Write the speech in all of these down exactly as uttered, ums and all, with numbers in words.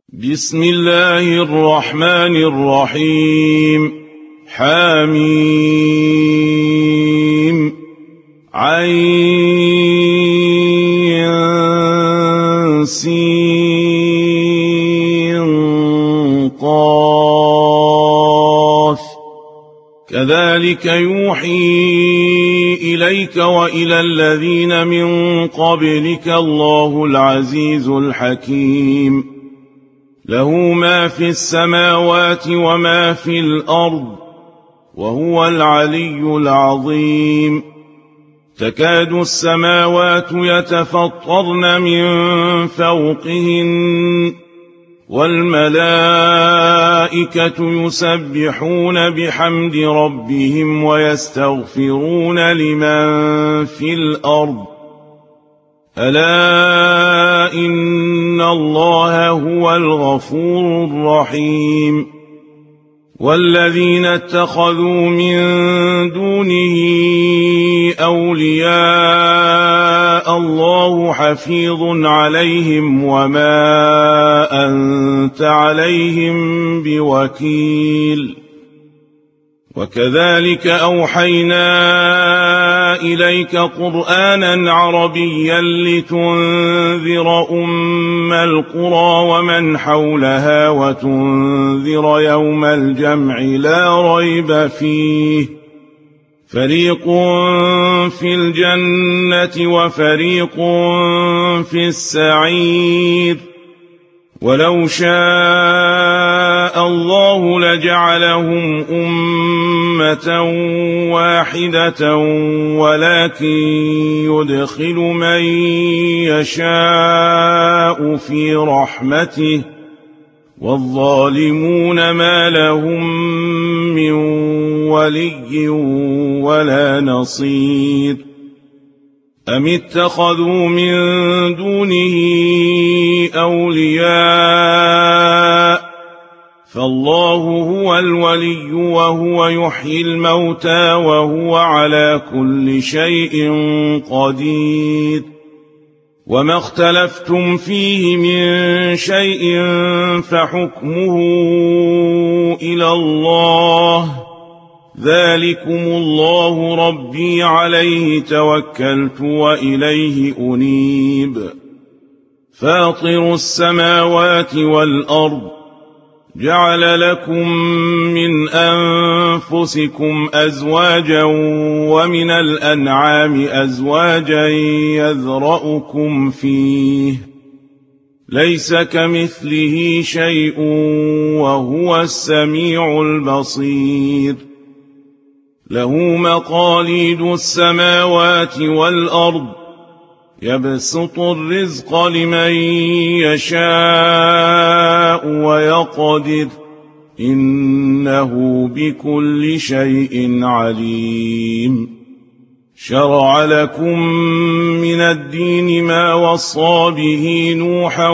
بسم الله الرحمن الرحيم. حميم عين سين قاف كذلك يوحي إليك وإلى الذين من قبلك الله العزيز الحكيم. له ما في السماوات وما في الأرض وهو العلي العظيم. تكاد السماوات يتفطرن من فوقهن والملائكة يسبحون بحمد ربهم ويستغفرون لمن في الأرض ألا إن الله هو الغفور الرحيم. والذين اتخذوا من دونه أولياء الله حفيظ عليهم وما أنت عليهم بوكيل. وكذلك أوحينا إليك قرآنا عربيا لتنذر أم القرى ومن حولها وتنذر يوم الجمع لا ريب فيه فريق في الجنة وفريق في السعير. ولو شاء الله لجعلهم أمة واحدة ولكن يدخل من يشاء في رحمته والظالمون ما لهم من ولي ولا نصير. أم اتخذوا من دونه أولياء فالله هو الولي وهو يحيي الموتى وهو على كل شيء قدير. وما اختلفتم فيه من شيء فحكمه إلى الله ذلكم الله ربي عليه توكلت وإليه أنيب. فاطر السماوات والأرض جعل لكم من أنفسكم أزواجا ومن الأنعام أزواجا يذرأكم فيه ليس كمثله شيء وهو السميع البصير. له مقاليد السماوات والأرض يبسط الرزق لمن يشاء ويقدر إنه بكل شيء عليم. شرع لكم من الدين ما وصى به نوحا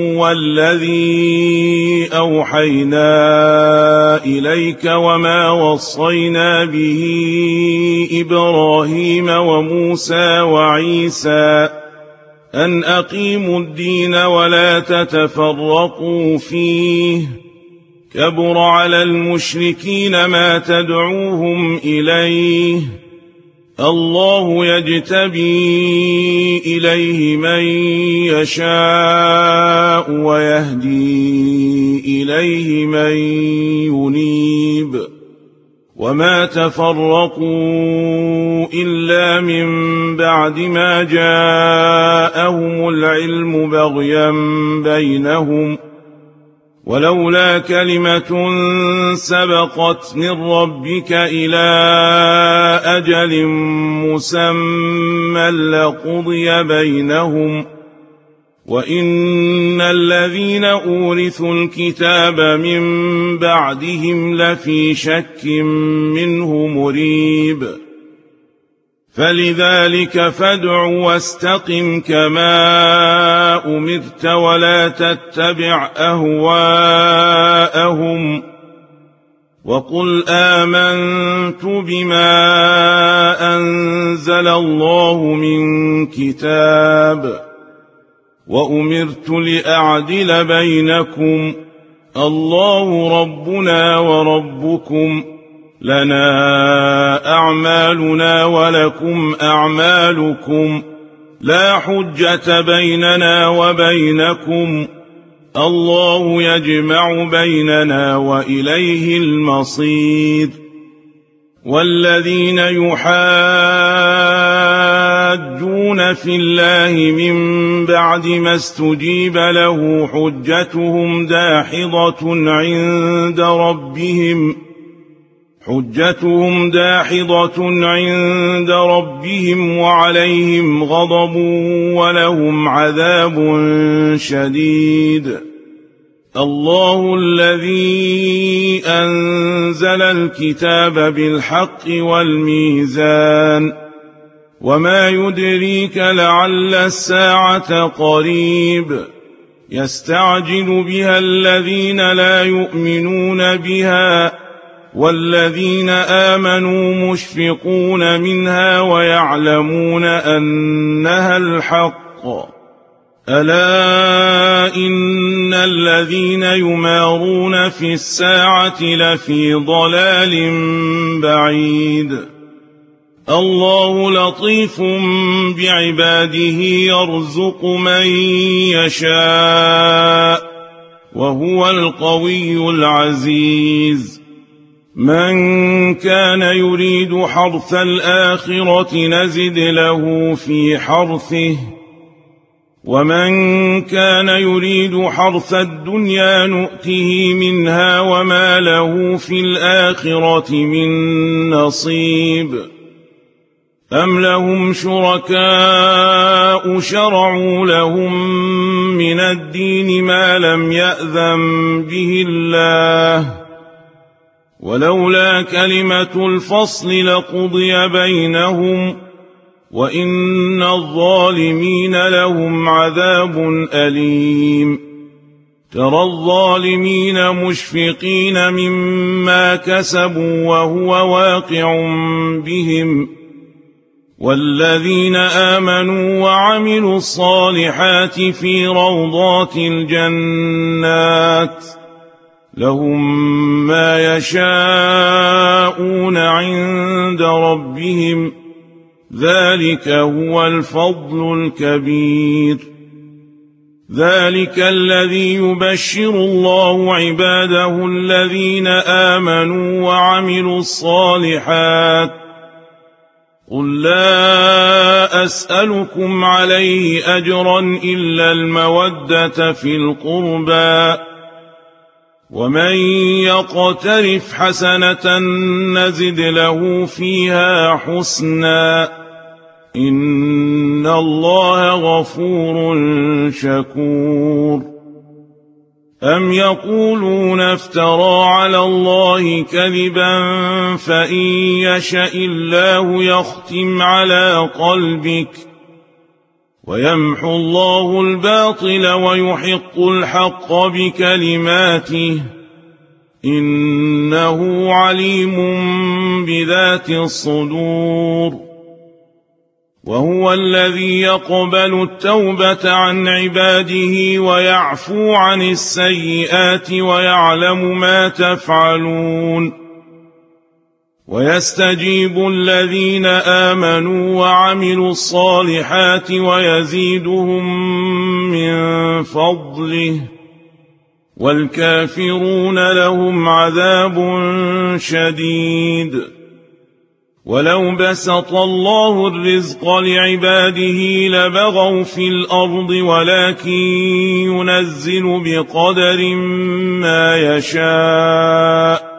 والذي أوحينا إليك وما وصينا به إبراهيم وموسى وعيسى أن أقيموا الدين ولا تتفرقوا فيه كبر على المشركين ما تدعوهم إليه الله يجتبي إليه من يشاء ويهدي إليه من ينيب. وما تفرقوا إلا من بعد ما جاءهم العلم بغيا بينهم ولولا كلمة سبقت من ربك إلى أجل مسمى لقضي بينهم وإن الذين أورثوا الكتاب من بعدهم لفي شك منه مريب. فلذلك فادع واستقم كما أمرت ولا تتبع أهواءهم وقل آمنت بما أنزل الله من كتاب وأمرت لأعدل بينكم الله ربنا وربكم لنا أعمالنا ولكم أعمالكم لا حجة بيننا وبينكم الله يجمع بيننا وإليه المصير. والذين يحاجون في الله من بعد ما استجيب له حجتهم داحضة عند ربهم حجتهم داحضة عند ربهم وعليهم غضب ولهم عذاب شديد. الله الذي أنزل الكتاب بالحق والميزان وما يدريك لعل الساعة قريب يستعجل بها الذين لا يؤمنون بها والذين آمنوا مشفقون منها ويعلمون أنها الحق. ألا إن الذين يمارون في الساعة لفي ضلال بعيد. الله لطيف بعباده يرزق من يشاء وهو القوي العزيز. من كان يريد حرث الآخرة نزد له في حرثه ومن كان يريد حرث الدنيا نؤته منها وما له في الآخرة من نصيب. أم لهم شركاء شرعوا لهم من الدين ما لم يأذن به الله ولولا كلمة الفصل لقضي بينهم وإن الظالمين لهم عذاب أليم. ترى الظالمين مشفقين مما كسبوا وهو واقع بهم والذين آمنوا وعملوا الصالحات في روضات الجنات لهم ما يشاءون عند ربهم ذلك هو الفضل الكبير. ذلك الذي يبشر الله عباده الذين آمنوا وعملوا الصالحات. قل لا أسألكم عليه أجرا إلا المودة في القربى ومن يقترف حسنة نزد له فيها حسنا إن الله غفور شكور. أم يقولون افترى على الله كذبا فإن يشأ الله يختم على قلبك ويمحو الله الباطل ويحق الحق بكلماته إنه عليم بذات الصدور. وهو الذي يقبل التوبة عن عباده ويعفو عن السيئات ويعلم ما تفعلون. ويستجيب الذين آمنوا وعملوا الصالحات ويزيدهم من فضله والكافرون لهم عذاب شديد. ولو بسط الله الرزق لعباده لبغوا في الأرض ولكن ينزل بقدر ما يشاء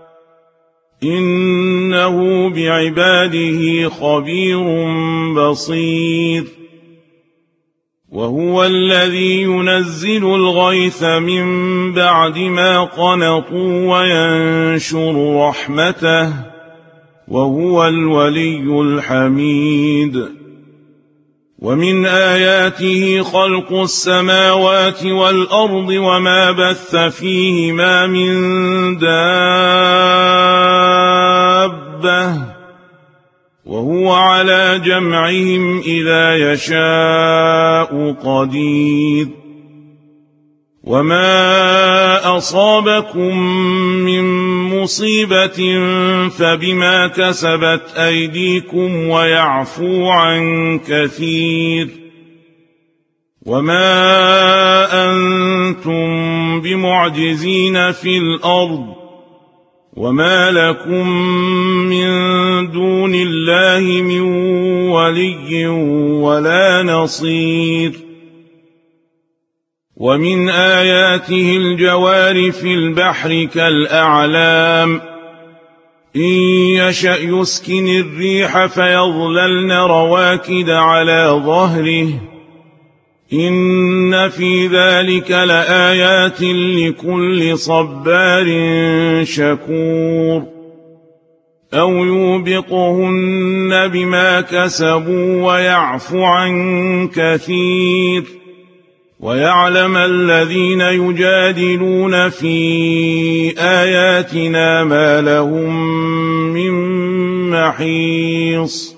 إنه بعباده خبير بصير. وهو الذي ينزل الغيث من بعد ما قنطوا وينشر رحمته وهو الولي الحميد. ومن آياته خلق السماوات والأرض وما بث فيهما من دابة وهو على جمعهم إذا يشاء قدير وما أصابكم من مصيبة فبما كسبت أيديكم ويعفو عن كثير وما أنتم بمعجزين في الأرض وما لكم من دون الله من ولي ولا نصير ومن آياته الجوار في البحر كالأعلام إن يشأ يسكن الريح فيظللن رواكد على ظهره إن في ذلك لآيات لكل صبار شكور أو يوبقهن بما كسبوا ويعفو عن كثير ويعلم الذين يجادلون في آياتنا ما لهم من محيص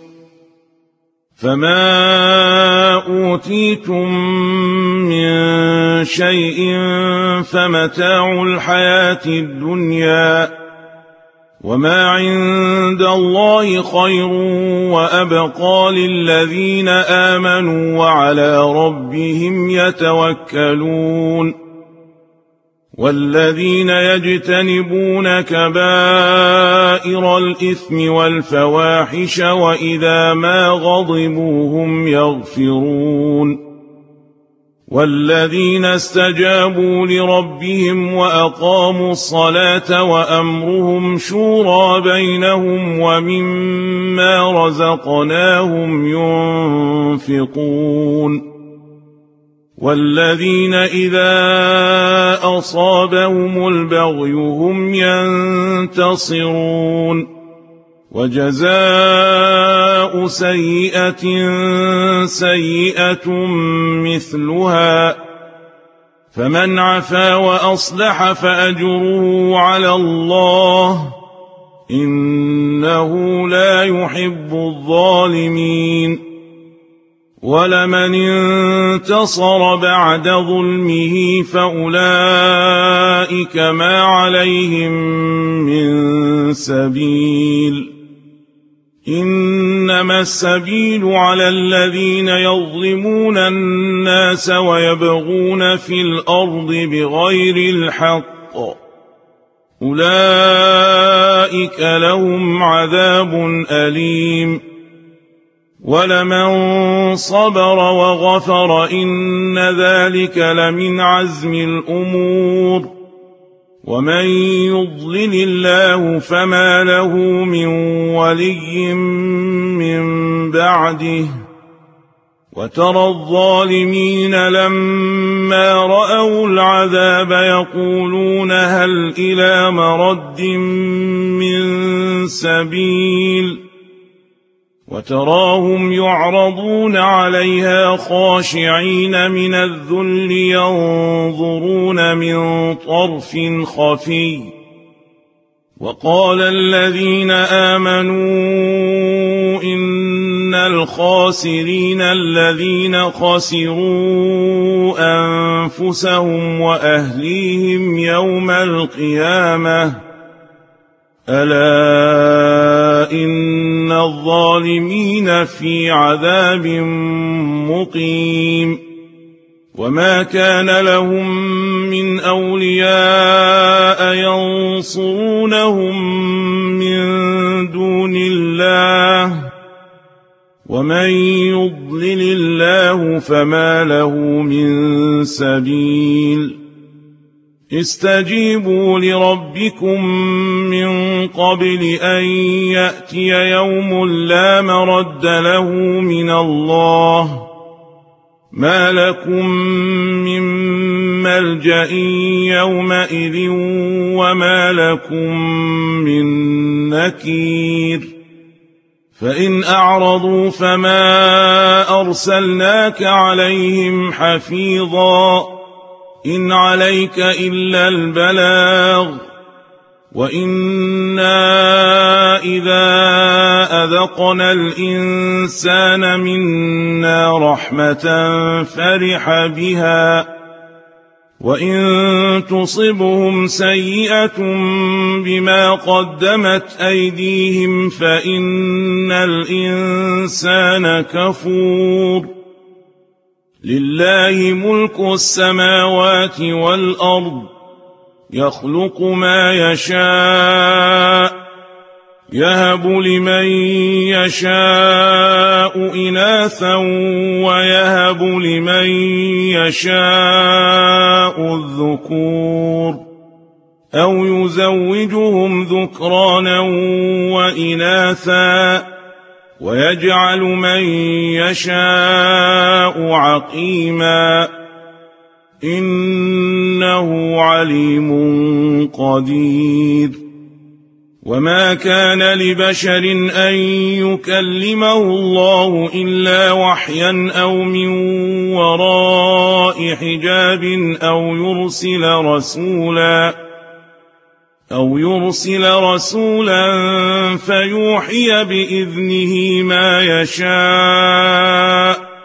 فما أوتيتم من شيء فمتاع الحياة الدنيا وما عند الله خير وأبقى للذين آمنوا وعلى ربهم يتوكلون والذين يجتنبون كبائر الإثم والفواحش وإذا ما غضبوا هم يغفرون والذين استجابوا لربهم وأقاموا الصلاة وأمرهم شورى بينهم ومما رزقناهم ينفقون والذين إذا أصابهم البغي هم ينتصرون وجزاء سيئة سيئة مثلها فمن عفا وأصلح فأجره على الله إنه لا يحب الظالمين ولمن انتصر بعد ظلمه فأولئك ما عليهم من سبيل إنما السبيل على الذين يظلمون الناس ويبغون في الأرض بغير الحق أولئك لهم عذاب أليم ولمن صبر وغفر إن ذلك لمن عزم الأمور ومن يضلل الله فما له من ولي من بعده وترى الظالمين لما رأوا العذاب يقولون هل إلى مرد من سبيل وتراهم يعرضون عليها خاشعين من الذل ينظرون من طرف خفي وقال الذين آمنوا إن الخاسرين الذين خسروا أنفسهم وأهليهم يوم القيامة ألا إن الظالمين في عذاب مقيم وما كان لهم من أولياء ينصرونهم من دون الله ومن يضلل الله فما له من سبيل استجيبوا لربكم من قبل أن يأتي يوم لا مرد له من الله ما لكم من ملجأ يومئذ وما لكم من نكير فإن أعرضوا فما أرسلناك عليهم حفيظا إن عليك إلا البلاغ وإنا إذا أذقنا الإنسان منا رحمة فرح بها وإن تصبهم سيئة بما قدمت أيديهم فإن الإنسان كفور لله ملك السماوات والأرض يخلق ما يشاء يهب لمن يشاء إناثا ويهب لمن يشاء الذكور أو يزوجهم ذكرانا وإناثا ويجعل من يشاء عقيما إنه عليم قدير وما كان لبشر أن يكلمه الله إلا وحيا أو من وراء حجاب أو يرسل رسولا أو يرسل رسولا فيوحي بإذنه ما يشاء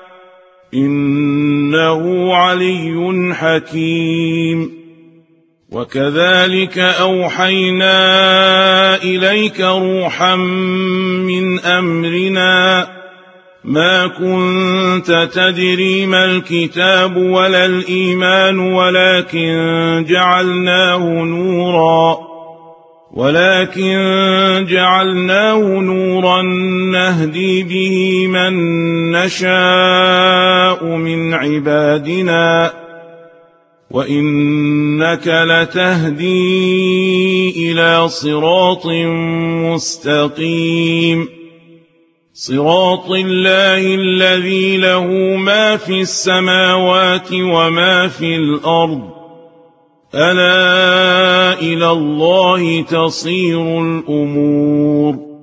إنه علي حكيم وكذلك أوحينا إليك روحا من أمرنا ما كنت تدري ما الكتاب ولا الإيمان ولكن جعلناه نورا ولكن جعلناه نورا نهدي به من نشاء من عبادنا وإنك لتهدي إلى صراط مستقيم صراط الله الذي له ما في السماوات وما في الأرض ألا إلى الله تصير الأمور